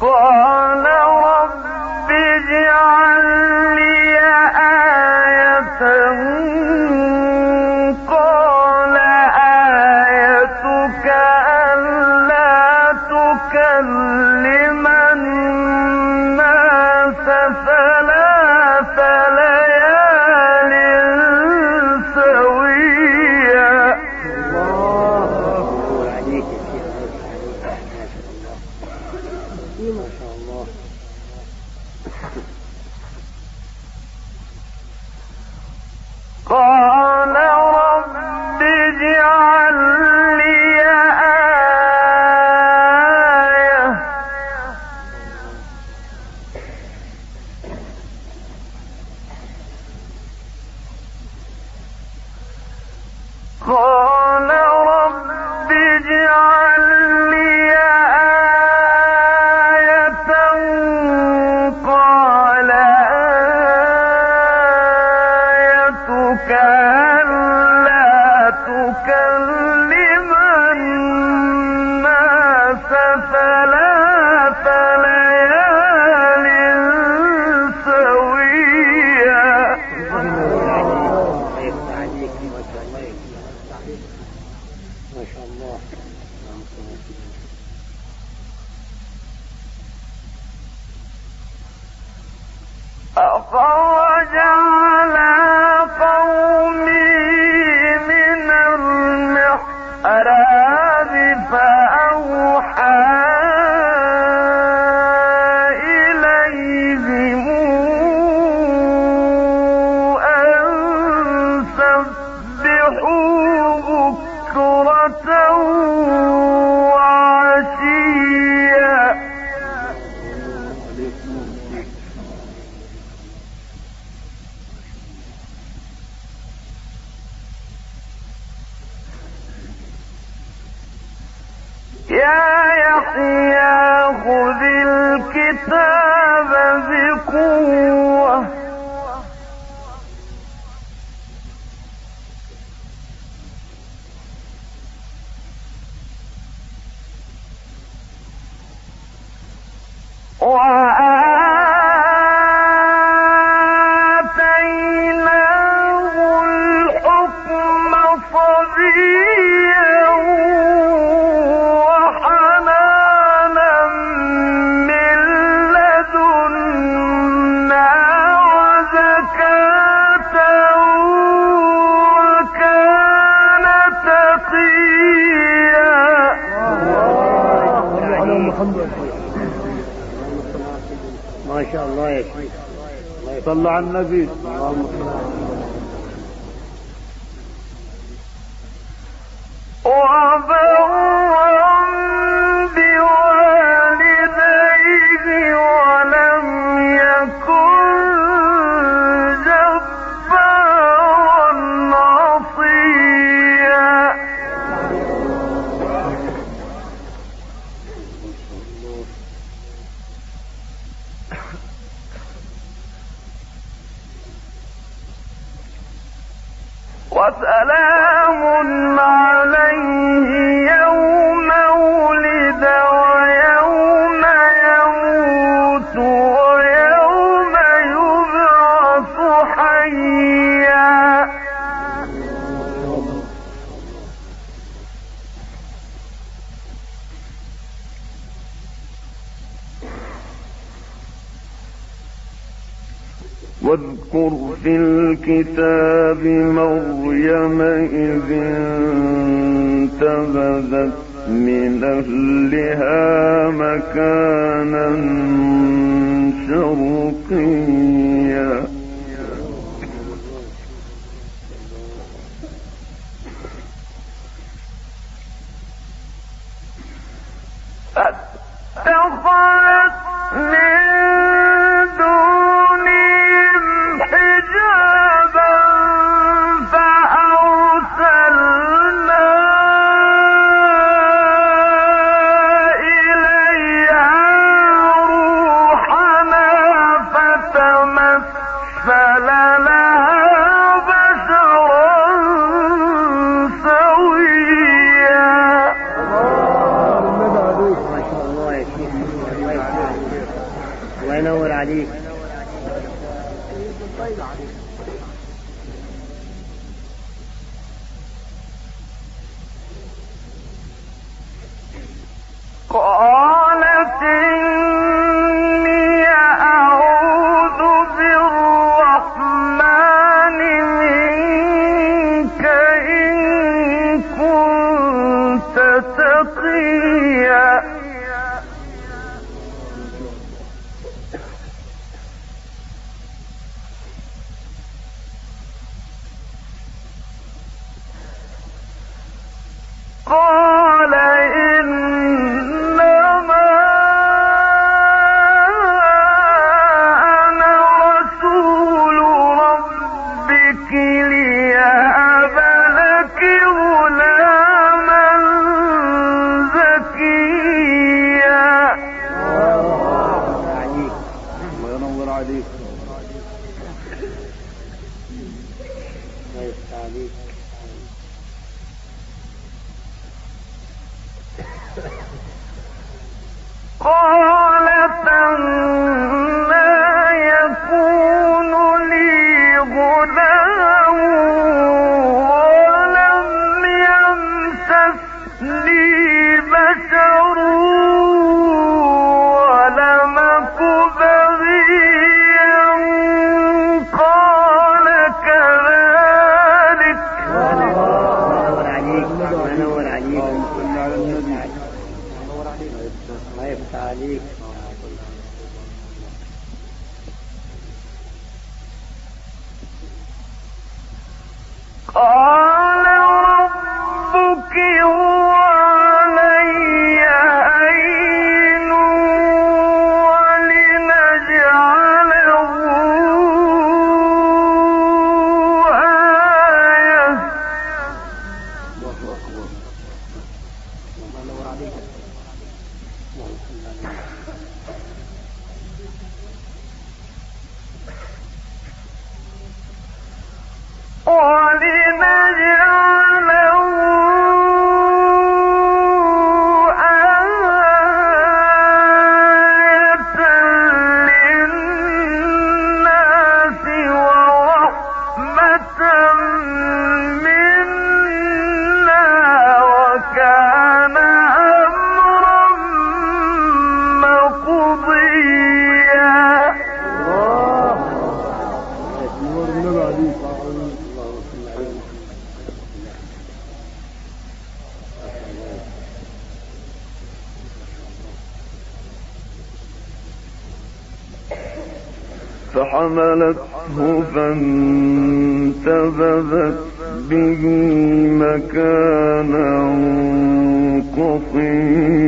قال رب اجعل لي آية قال آيتك ألا تكلم الناس ثلاث ليال سويا. ما شاء الله. قال رب اجعل لي آية قال رب اجعل لي آية قال آيتك ألا تكلم الناس ثلاث ليال سويا. ما شاء الله. أخرج على قومه من المحراب فأوحى إليهم أن سبحوا بكرة وعشيا. يا يحيى خذ الكتاب بقوة وآتيناه الحكم صبيا وحنانا من لدنا وزكاة وكان تقيا. ما شاء الله يا شيخ. صلى على النبي. وبرا بوالديه ولم يكن جبارا عصيا. وسلام عليه يوم ولد ويوم يموت ويوم يبعث حيا. واذكر في الكتاب مريم إذ انتبذت من أهلها مكانا شرقيا. فاتخذت من دونهم حجابا فأرسلنا إليها روحنا فتمثل لها بشرا سويا. على النبي. الله يفتح عليك. قال ربك هو علي هين ولنجعله آية. فحملته فانتبذت به مكانا قصيا